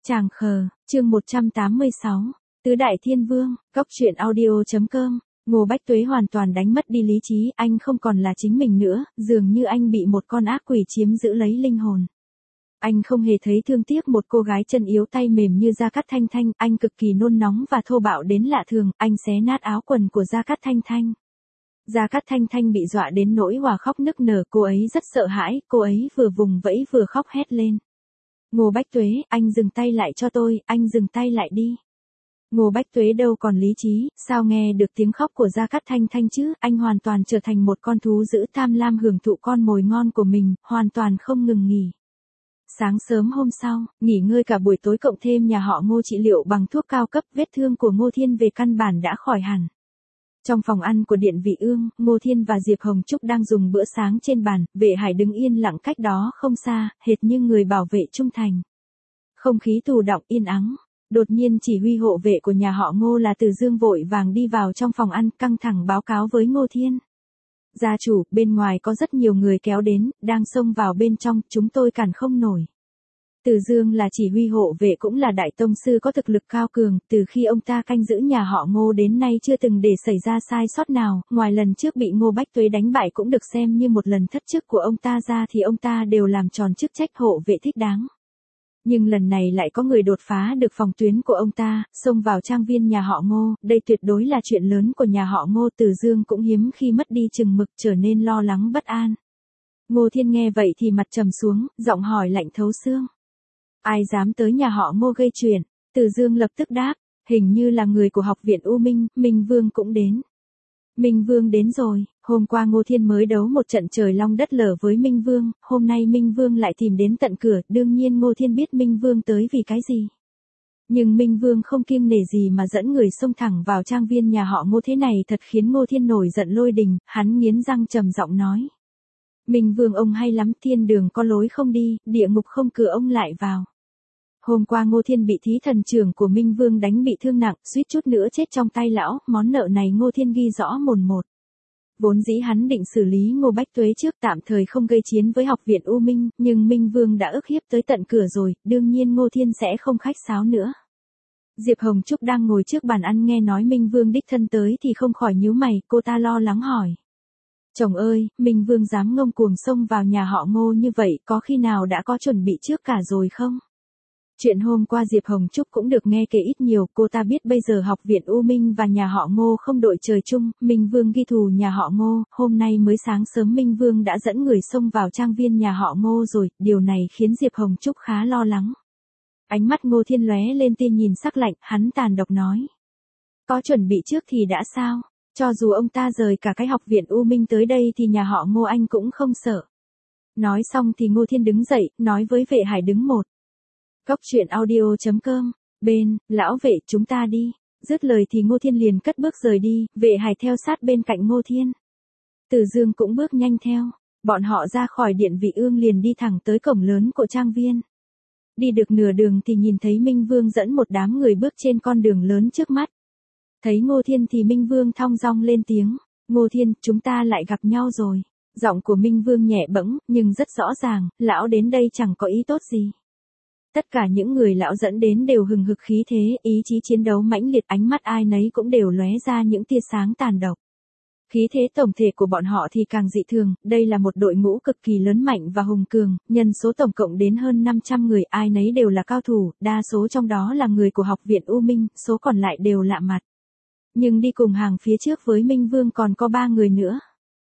Tràng khờ, chương 186, Tứ Đại Thiên Vương, Góc truyện audio.com. Ngô Bách Tuế hoàn toàn đánh mất đi lý trí, anh không còn là chính mình nữa, dường như anh bị một con ác quỷ chiếm giữ lấy linh hồn. Anh không hề thấy thương tiếc một cô gái chân yếu tay mềm như Gia Cát Thanh Thanh, anh cực kỳ nôn nóng và thô bạo đến lạ thường, anh xé nát áo quần của Gia Cát Thanh Thanh. Gia Cát Thanh Thanh bị dọa đến nỗi hòa khóc nức nở, cô ấy rất sợ hãi, cô ấy vừa vùng vẫy vừa khóc hét lên. Ngô Bách Tuế, anh dừng tay lại cho tôi, anh dừng tay lại đi. Ngô Bách Tuế đâu còn lý trí, sao nghe được tiếng khóc của Gia Cát Thanh Thanh chứ, anh hoàn toàn trở thành một con thú dữ tham lam hưởng thụ con mồi ngon của mình, hoàn toàn không ngừng nghỉ. Sáng sớm hôm sau, nghỉ ngơi cả buổi tối cộng thêm nhà họ Ngô trị liệu bằng thuốc cao cấp, vết thương của Ngô Thiên về căn bản đã khỏi hẳn. Trong phòng ăn của Điện Vị Ương, Ngô Thiên và Diệp Hồng Trúc đang dùng bữa sáng trên bàn, Vệ Hải đứng yên lặng cách đó không xa, hệt như người bảo vệ trung thành. Không khí tù đọng yên ắng. Đột nhiên chỉ huy hộ vệ của nhà họ Ngô là Từ Dương vội vàng đi vào trong phòng ăn, căng thẳng báo cáo với Ngô Thiên. Gia chủ, bên ngoài có rất nhiều người kéo đến, đang xông vào bên trong, chúng tôi cản không nổi. Từ Dương là chỉ huy hộ vệ cũng là đại tông sư có thực lực cao cường, từ khi ông ta canh giữ nhà họ Ngô đến nay chưa từng để xảy ra sai sót nào, ngoài lần trước bị Ngô Bách Tuế đánh bại cũng được xem như một lần thất chức của ông ta ra thì ông ta đều làm tròn chức trách hộ vệ thích đáng. Nhưng lần này lại có người đột phá được phòng tuyến của ông ta, xông vào trang viên nhà họ Ngô, đây tuyệt đối là chuyện lớn của nhà họ Ngô. Từ Dương cũng hiếm khi mất đi chừng mực, trở nên lo lắng bất an. Ngô Thiên nghe vậy thì mặt trầm xuống, giọng hỏi lạnh thấu xương. Ai dám tới nhà họ Ngô gây chuyện? Từ Dương lập tức đáp, hình như là người của học viện U Minh, Minh Vương cũng đến. Minh Vương đến rồi, hôm qua Ngô Thiên mới đấu một trận trời long đất lở với Minh Vương, hôm nay Minh Vương lại tìm đến tận cửa, đương nhiên Ngô Thiên biết Minh Vương tới vì cái gì. Nhưng Minh Vương không kiêng nể gì mà dẫn người xông thẳng vào trang viên nhà họ Ngô, thế này thật khiến Ngô Thiên nổi giận lôi đình, hắn nghiến răng trầm giọng nói. Minh Vương ông hay lắm, thiên đường có lối không đi, địa ngục không cửa ông lại vào. Hôm qua Ngô Thiên bị thí thần trưởng của Minh Vương đánh bị thương nặng, suýt chút nữa chết trong tay lão, món nợ này Ngô Thiên ghi rõ mồn một. Vốn dĩ hắn định xử lý Ngô Bách Tuế trước, tạm thời không gây chiến với học viện U Minh, nhưng Minh Vương đã ức hiếp tới tận cửa rồi, đương nhiên Ngô Thiên sẽ không khách sáo nữa. Diệp Hồng Trúc đang ngồi trước bàn ăn nghe nói Minh Vương đích thân tới thì không khỏi nhíu mày, cô ta lo lắng hỏi. Chồng ơi, Minh Vương dám ngông cuồng xông vào nhà họ Ngô như vậy, có khi nào đã có chuẩn bị trước cả rồi không? Chuyện hôm qua Diệp Hồng Trúc cũng được nghe kể ít nhiều, cô ta biết bây giờ học viện U Minh và nhà họ Ngô không đội trời chung, Minh Vương ghi thù nhà họ Ngô, hôm nay mới sáng sớm Minh Vương đã dẫn người xông vào trang viên nhà họ Ngô rồi, điều này khiến Diệp Hồng Trúc khá lo lắng. Ánh mắt Ngô Thiên lóe lên tia nhìn sắc lạnh, hắn tàn độc nói. Có chuẩn bị trước thì đã sao, cho dù ông ta rời cả cái học viện U Minh tới đây thì nhà họ Ngô anh cũng không sợ. Nói xong thì Ngô Thiên đứng dậy, nói với Vệ Hải đứng một. Góc truyện audio.com, bên, lão Vệ chúng ta đi, dứt lời thì Ngô Thiên liền cất bước rời đi, Vệ Hải theo sát bên cạnh Ngô Thiên. Từ Dương cũng bước nhanh theo, bọn họ ra khỏi Điện Vị Ương liền đi thẳng tới cổng lớn của trang viên. Đi được nửa đường thì nhìn thấy Minh Vương dẫn một đám người bước trên con đường lớn trước mắt. Thấy Ngô Thiên thì Minh Vương thong dong lên tiếng, Ngô Thiên, chúng ta lại gặp nhau rồi. Giọng của Minh Vương nhẹ bẫng, nhưng rất rõ ràng, lão đến đây chẳng có ý tốt gì. Tất cả những người lão dẫn đến đều hừng hực khí thế, ý chí chiến đấu mãnh liệt, ánh mắt ai nấy cũng đều lóe ra những tia sáng tàn độc. Khí thế tổng thể của bọn họ thì càng dị thường, đây là một đội ngũ cực kỳ lớn mạnh và hùng cường, nhân số tổng cộng đến hơn 500 người, ai nấy đều là cao thủ, đa số trong đó là người của học viện U Minh, số còn lại đều lạ mặt. Nhưng đi cùng hàng phía trước với Minh Vương còn có 3 người nữa.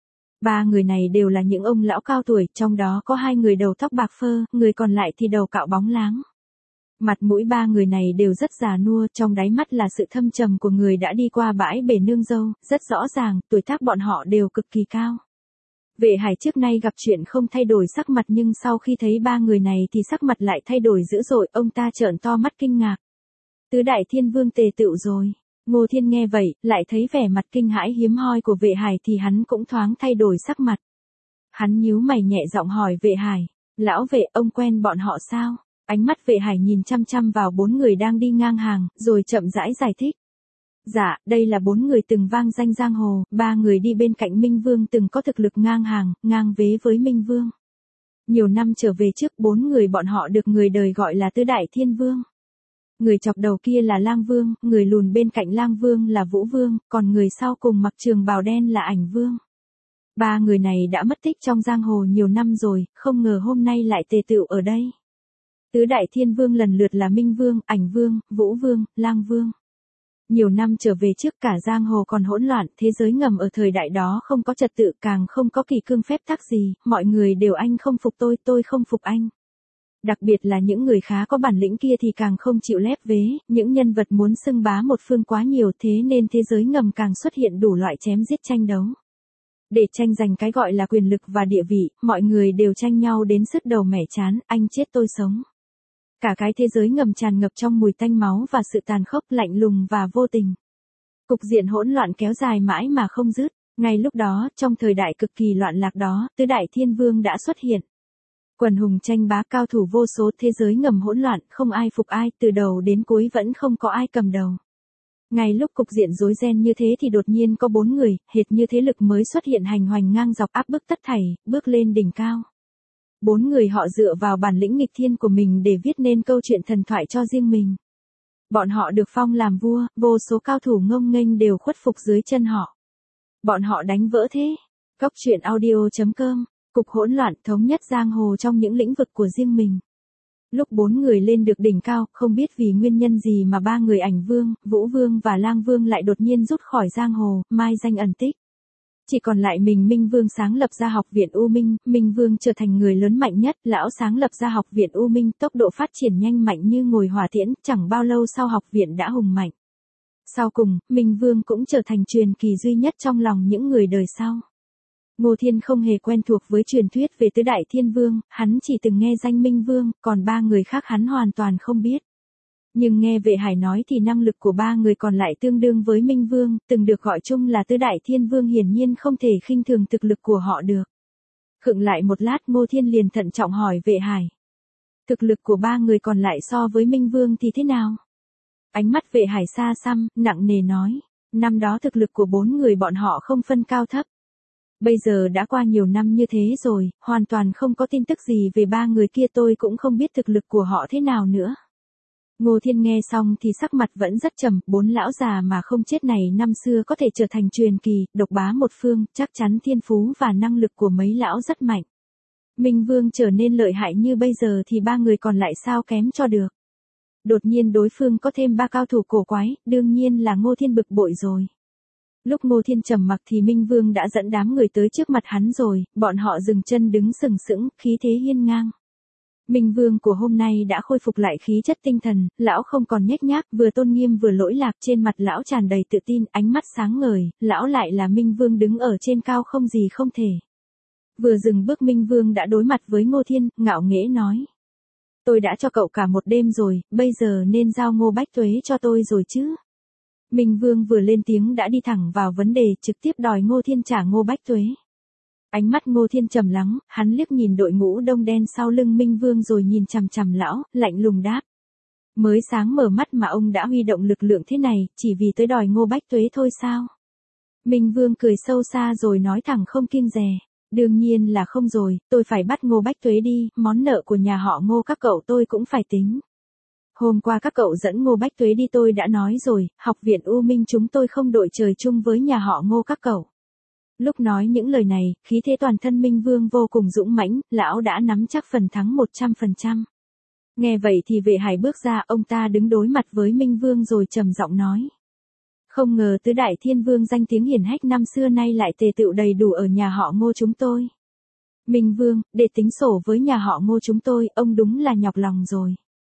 3 người này đều là những ông lão cao tuổi, trong đó có 2 người đầu tóc bạc phơ, người còn lại thì đầu cạo bóng láng. Mặt mũi 3 người này đều rất già nua, trong đáy mắt là sự thâm trầm của người đã đi qua bãi bể nương dâu, rất rõ ràng, tuổi tác bọn họ đều cực kỳ cao. Vệ Hải trước nay gặp chuyện không thay đổi sắc mặt, nhưng sau khi thấy 3 người này thì sắc mặt lại thay đổi dữ dội, ông ta trợn to mắt kinh ngạc. Tứ Đại Thiên Vương tề tựu rồi. Ngô Thiên nghe vậy, lại thấy vẻ mặt kinh hãi hiếm hoi của Vệ Hải thì hắn cũng thoáng thay đổi sắc mặt. Hắn nhíu mày nhẹ giọng hỏi Vệ Hải, lão Vệ, ông quen bọn họ sao? Ánh mắt Vệ Hải nhìn chăm chăm vào 4 người đang đi ngang hàng, rồi chậm rãi giải thích. Dạ, đây là 4 người từng vang danh giang hồ, 3 người đi bên cạnh Minh Vương từng có thực lực ngang hàng, ngang vế với Minh Vương. Nhiều năm trở về trước, 4 người bọn họ được người đời gọi là Tứ Đại Thiên Vương. Người chọc đầu kia là Lang Vương, người lùn bên cạnh Lang Vương là Vũ Vương, còn người sau cùng mặc trường bào đen là Ảnh Vương. Ba người này đã mất tích trong giang hồ nhiều năm rồi, không ngờ hôm nay lại tề tựu ở đây. Tứ đại thiên vương lần lượt là Minh Vương, Ảnh Vương, Vũ Vương, Lang Vương. Nhiều năm trở về trước cả giang hồ còn hỗn loạn, thế giới ngầm ở thời đại đó không có trật tự, càng không có kỷ cương phép tắc gì, mọi người đều anh không phục tôi không phục anh. Đặc biệt là những người khá có bản lĩnh kia thì càng không chịu lép vế, những nhân vật muốn xưng bá một phương quá nhiều, thế nên thế giới ngầm càng xuất hiện đủ loại chém giết tranh đấu. Để tranh giành cái gọi là quyền lực và địa vị, mọi người đều tranh nhau đến sứt đầu mẻ chán, anh chết tôi sống. Cả cái thế giới ngầm tràn ngập trong mùi tanh máu và sự tàn khốc, lạnh lùng và vô tình. Cục diện hỗn loạn kéo dài mãi mà không dứt. Ngay lúc đó, trong thời đại cực kỳ loạn lạc đó, tứ đại thiên vương đã xuất hiện. Quần hùng tranh bá, cao thủ vô số, thế giới ngầm hỗn loạn, không ai phục ai, từ đầu đến cuối vẫn không có ai cầm đầu. Ngay lúc cục diện rối ren như thế thì đột nhiên có 4 người, hệt như thế lực mới xuất hiện hành hoành ngang dọc áp bức tất thảy, bước lên đỉnh cao. 4 người họ dựa vào bản lĩnh nghịch thiên của mình để viết nên câu chuyện thần thoại cho riêng mình. Bọn họ được phong làm vua, vô số cao thủ ngông nghênh đều khuất phục dưới chân họ. Bọn họ đánh vỡ thế. Cốc truyện audio.com, cục hỗn loạn thống nhất giang hồ trong những lĩnh vực của riêng mình. Lúc 4 người lên được đỉnh cao, không biết vì nguyên nhân gì mà 3 người Ảnh Vương, Vũ Vương và Lang Vương lại đột nhiên rút khỏi giang hồ, mai danh ẩn tích. Chỉ còn lại mình Minh Vương sáng lập ra học viện U Minh, Minh Vương trở thành người lớn mạnh nhất, lão sáng lập ra học viện U Minh, tốc độ phát triển nhanh mạnh như ngồi hỏa tiễn, chẳng bao lâu sau học viện đã hùng mạnh. Sau cùng, Minh Vương cũng trở thành truyền kỳ duy nhất trong lòng những người đời sau. Ngô Thiên không hề quen thuộc với truyền thuyết về tứ đại thiên vương, hắn chỉ từng nghe danh Minh Vương, còn 3 người khác hắn hoàn toàn không biết. Nhưng nghe Vệ Hải nói thì năng lực của 3 người còn lại tương đương với Minh Vương, từng được gọi chung là tứ đại thiên vương, hiển nhiên không thể khinh thường thực lực của họ được. Khựng lại một lát, Ngô Thiên liền thận trọng hỏi Vệ Hải. Thực lực của 3 người còn lại so với Minh Vương thì thế nào? Ánh mắt Vệ Hải xa xăm, nặng nề nói. Năm đó thực lực của 4 người bọn họ không phân cao thấp. Bây giờ đã qua nhiều năm như thế rồi, hoàn toàn không có tin tức gì về 3 người kia, tôi cũng không biết thực lực của họ thế nào nữa. Ngô Thiên nghe xong thì sắc mặt vẫn rất trầm, 4 lão già mà không chết này năm xưa có thể trở thành truyền kỳ, độc bá một phương, chắc chắn thiên phú và năng lực của mấy lão rất mạnh. Minh Vương trở nên lợi hại như bây giờ thì 3 người còn lại sao kém cho được. Đột nhiên đối phương có thêm 3 cao thủ cổ quái, đương nhiên là Ngô Thiên bực bội rồi. Lúc Ngô Thiên trầm mặc thì Minh Vương đã dẫn đám người tới trước mặt hắn rồi, bọn họ dừng chân đứng sừng sững, khí thế hiên ngang. Minh Vương của hôm nay đã khôi phục lại khí chất tinh thần, lão không còn nhếch nhác, vừa tôn nghiêm vừa lỗi lạc, trên mặt lão tràn đầy tự tin, ánh mắt sáng ngời, lão lại là Minh Vương đứng ở trên cao không gì không thể. Vừa dừng bước Minh Vương đã đối mặt với Ngô Thiên, ngạo nghễ nói. Tôi đã cho cậu cả một đêm rồi, bây giờ nên giao Ngô Bách Tuế cho tôi rồi chứ. Minh Vương vừa lên tiếng đã đi thẳng vào vấn đề, trực tiếp đòi Ngô Thiên trả Ngô Bách Tuế. Ánh mắt Ngô Thiên trầm lắng, hắn liếc nhìn đội ngũ đông đen sau lưng Minh Vương rồi nhìn chằm chằm lão, lạnh lùng đáp. Mới sáng mở mắt mà ông đã huy động lực lượng thế này, chỉ vì tới đòi Ngô Bách Tuế thôi sao? Minh Vương cười sâu xa rồi nói thẳng không kiêng dè. Đương nhiên là không rồi, tôi phải bắt Ngô Bách Tuế đi, món nợ của nhà họ Ngô các cậu tôi cũng phải tính. Hôm qua các cậu dẫn Ngô Bách Tuế đi tôi đã nói rồi, học viện U Minh chúng tôi không đội trời chung với nhà họ Ngô các cậu. Lúc nói những lời này, khí thế toàn thân Minh Vương vô cùng dũng mãnh, lão đã nắm chắc phần thắng 100%. Nghe vậy thì Vệ Hải bước ra, ông ta đứng đối mặt với Minh Vương rồi trầm giọng nói. Không ngờ tứ đại thiên vương danh tiếng hiển hách năm xưa nay lại tề tựu đầy đủ ở nhà họ Ngô chúng tôi. Minh Vương, để tính sổ với nhà họ Ngô chúng tôi, ông đúng là nhọc lòng rồi.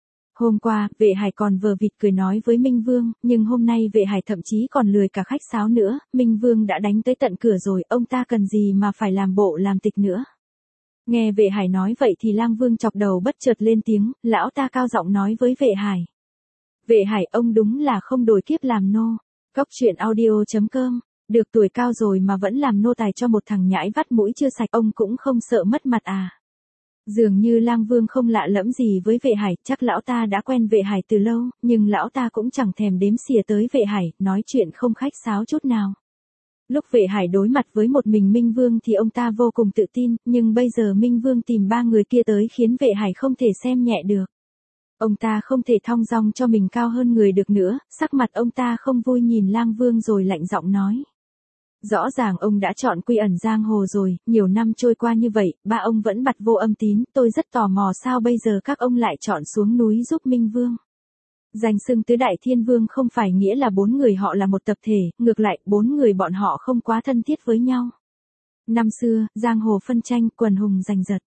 Hôm qua, Vệ Hải còn vờ vịt cười nói với Minh Vương, nhưng hôm nay Vệ Hải thậm chí còn lười cả khách sáo nữa, Minh Vương đã đánh tới tận cửa rồi, ông ta cần gì mà phải làm bộ làm tịch nữa. Nghe Vệ Hải nói vậy thì Lang Vương chọc đầu bất chợt lên tiếng, lão ta cao giọng nói với Vệ Hải. Vệ Hải, ông đúng là không đổi kiếp làm nô. Cốc truyện audio.com, được tuổi cao rồi mà vẫn làm nô tài cho một thằng nhãi vắt mũi chưa sạch, ông cũng không sợ mất mặt à. Dường như Lang Vương không lạ lẫm gì với Vệ Hải, chắc lão ta đã quen Vệ Hải từ lâu, nhưng lão ta cũng chẳng thèm đếm xỉa tới Vệ Hải, nói chuyện không khách sáo chút nào. Lúc Vệ Hải đối mặt với một mình Minh Vương thì ông ta vô cùng tự tin, nhưng bây giờ Minh Vương tìm 3 người kia tới khiến Vệ Hải không thể xem nhẹ được. Ông ta không thể thong dong cho mình cao hơn người được nữa, sắc mặt ông ta không vui nhìn Lang Vương rồi lạnh giọng nói. Rõ ràng ông đã chọn quy ẩn giang hồ rồi, nhiều năm trôi qua như vậy, ba ông vẫn bặt vô âm tín, tôi rất tò mò sao bây giờ các ông lại chọn xuống núi giúp Minh Vương. Danh xưng tứ đại thiên vương không phải nghĩa là 4 người họ là một tập thể, ngược lại, 4 người bọn họ không quá thân thiết với nhau. Năm xưa, giang hồ phân tranh, quần hùng giành giật.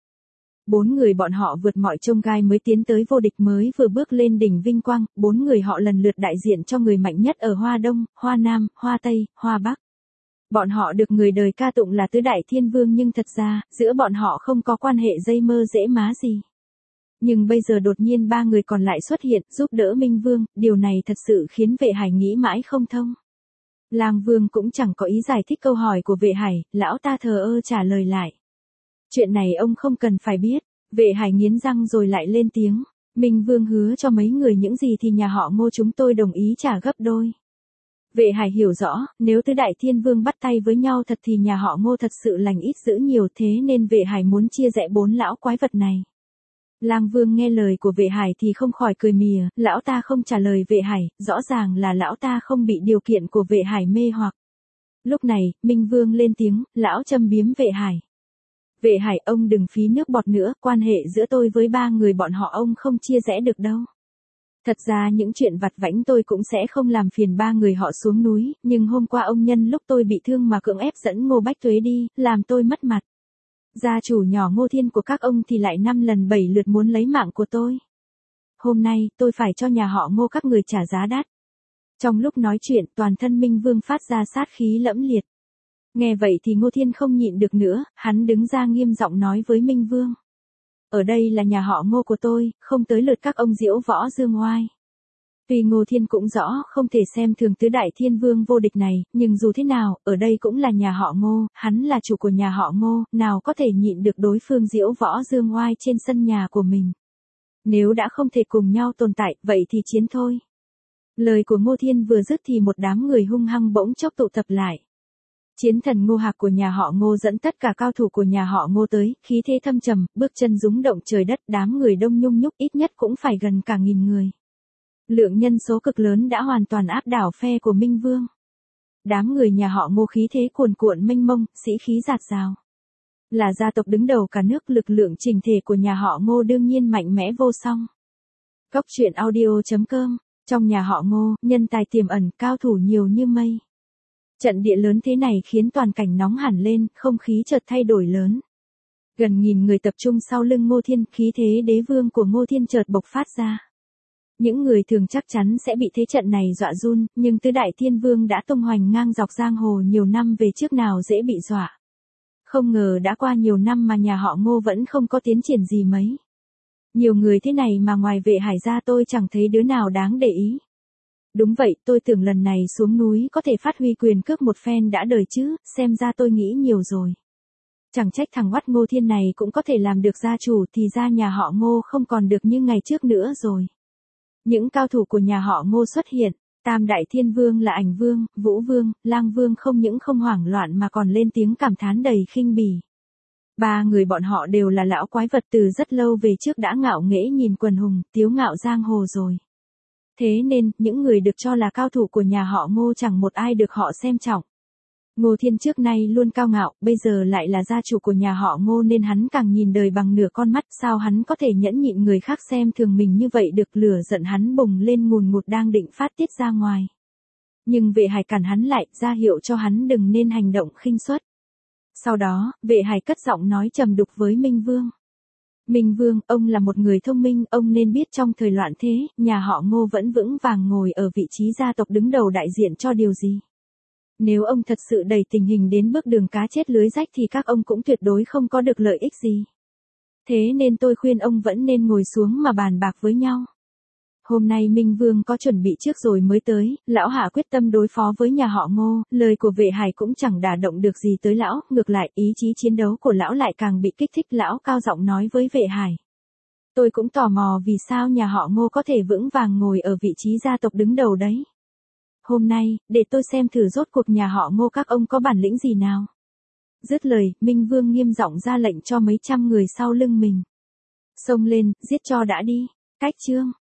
4 người bọn họ vượt mọi chông gai mới tiến tới vô địch, mới vừa bước lên đỉnh vinh quang, 4 người họ lần lượt đại diện cho người mạnh nhất ở Hoa Đông, Hoa Nam, Hoa Tây, Hoa Bắc. Bọn họ được người đời ca tụng là tứ đại thiên vương nhưng thật ra, giữa bọn họ không có quan hệ dây mơ dễ má gì. Nhưng bây giờ đột nhiên 3 người còn lại xuất hiện, giúp đỡ Minh Vương, điều này thật sự khiến Vệ Hải nghĩ mãi không thông. Lang Vương cũng chẳng có ý giải thích câu hỏi của Vệ Hải, lão ta thờ ơ trả lời lại. Chuyện này ông không cần phải biết. Vệ Hải nghiến răng rồi lại lên tiếng. Minh Vương hứa cho mấy người những gì thì nhà họ Ngô chúng tôi đồng ý trả gấp đôi. Vệ Hải hiểu rõ, nếu tứ đại thiên vương bắt tay với nhau thật thì nhà họ Ngô thật sự lành ít dữ nhiều, thế nên Vệ Hải muốn chia rẽ 4 lão quái vật này. Lang Vương nghe lời của Vệ Hải thì không khỏi cười mỉa, lão ta không trả lời Vệ Hải, rõ ràng là lão ta không bị điều kiện của Vệ Hải mê hoặc. Lúc này, Minh Vương lên tiếng, lão châm biếm Vệ Hải. Vệ Hải, ông đừng phí nước bọt nữa, quan hệ giữa tôi với 3 người bọn họ ông không chia rẽ được đâu. Thật ra những chuyện vặt vãnh tôi cũng sẽ không làm phiền 3 người họ xuống núi, nhưng hôm qua ông nhân lúc tôi bị thương mà cưỡng ép dẫn Ngô Bách Tuế đi, làm tôi mất mặt. Gia chủ nhỏ Ngô Thiên của các ông thì lại 5 lần 7 lượt muốn lấy mạng của tôi. Hôm nay, tôi phải cho nhà họ Ngô các người trả giá đắt. Trong lúc nói chuyện, toàn thân Minh Vương phát ra sát khí lẫm liệt. Nghe vậy thì Ngô Thiên không nhịn được nữa, hắn đứng ra nghiêm giọng nói với Minh Vương. Ở đây là nhà họ Ngô của tôi, không tới lượt các ông diễu võ dương oai. Tuy Ngô Thiên cũng rõ không thể xem thường tứ đại thiên vương vô địch này, nhưng dù thế nào, ở đây cũng là nhà họ Ngô, hắn là chủ của nhà họ Ngô, nào có thể nhịn được đối phương diễu võ dương oai trên sân nhà của mình. Nếu đã không thể cùng nhau tồn tại, vậy thì chiến thôi. Lời của Ngô Thiên vừa dứt thì một đám người hung hăng bỗng chốc tụ tập lại. Chiến thần Ngô Hạc của nhà họ Ngô dẫn tất cả cao thủ của nhà họ Ngô tới, khí thế thâm trầm, bước chân rúng động trời đất, đám người đông nhung nhúc ít nhất cũng phải gần cả 1000 người. Lượng nhân số cực lớn đã hoàn toàn áp đảo phe của Minh Vương. Đám người nhà họ Ngô khí thế cuồn cuộn mênh mông, sĩ khí dạt dào. Là gia tộc đứng đầu cả nước, lực lượng chỉnh thể của nhà họ Ngô đương nhiên mạnh mẽ vô song. Cốc truyện audio.com, trong nhà họ Ngô, nhân tài tiềm ẩn, cao thủ nhiều như mây. Trận địa lớn thế này khiến toàn cảnh nóng hẳn lên, không khí chợt thay đổi lớn. Gần 1000 người tập trung sau lưng Ngô Thiên, khí thế đế vương của Ngô Thiên chợt bộc phát ra. Những người thường chắc chắn sẽ bị thế trận này dọa run, nhưng tứ đại thiên vương đã tung hoành ngang dọc giang hồ nhiều năm về trước nào dễ bị dọa. Không ngờ đã qua nhiều năm mà nhà họ Ngô vẫn không có tiến triển gì mấy. Nhiều người thế này mà ngoài Vệ Hải ra tôi chẳng thấy đứa nào đáng để ý. Đúng vậy, tôi tưởng lần này xuống núi có thể phát huy quyền cước một phen đã đời chứ, xem ra tôi nghĩ nhiều rồi. Chẳng trách thằng oắt Ngô Thiên này cũng có thể làm được gia chủ, thì ra nhà họ Ngô không còn được như ngày trước nữa rồi. Những cao thủ của nhà họ Ngô xuất hiện, Tam đại thiên vương là Ảnh Vương, Vũ Vương, Lang Vương không những không hoảng loạn mà còn lên tiếng cảm thán đầy khinh bỉ. 3 người bọn họ đều là lão quái vật từ rất lâu về trước đã ngạo nghễ nhìn quần hùng, tiếu ngạo giang hồ rồi. Thế nên, những người được cho là cao thủ của nhà họ Ngô chẳng một ai được họ xem trọng. Ngô Thiên trước nay luôn cao ngạo, bây giờ lại là gia chủ của nhà họ Ngô nên hắn càng nhìn đời bằng nửa con mắt, sao hắn có thể nhẫn nhịn người khác xem thường mình như vậy được, lửa giận hắn bùng lên ngùn ngụt đang định phát tiết ra ngoài. Nhưng Vệ Hải cản hắn lại, ra hiệu cho hắn đừng nên hành động khinh suất. Sau đó, Vệ Hải cất giọng nói trầm đục với Minh Vương. Minh Vương, ông là một người thông minh, ông nên biết trong thời loạn thế, nhà họ Ngô vẫn vững vàng ngồi ở vị trí gia tộc đứng đầu đại diện cho điều gì. Nếu ông thật sự đẩy tình hình đến bước đường cá chết lưới rách thì các ông cũng tuyệt đối không có được lợi ích gì. Thế nên tôi khuyên ông vẫn nên ngồi xuống mà bàn bạc với nhau. Hôm nay Minh Vương có chuẩn bị trước rồi mới tới, lão hạ quyết tâm đối phó với nhà họ Ngô, lời của Vệ Hải cũng chẳng đả động được gì tới lão, ngược lại ý chí chiến đấu của lão lại càng bị kích thích, lão cao giọng nói với Vệ Hải. Tôi cũng tò mò vì sao nhà họ Ngô có thể vững vàng ngồi ở vị trí gia tộc đứng đầu đấy. Hôm nay, để tôi xem thử rốt cuộc nhà họ Ngô các ông có bản lĩnh gì nào. Dứt lời, Minh Vương nghiêm giọng ra lệnh cho mấy trăm người sau lưng mình. Xông lên, giết cho đã đi. Cách chương.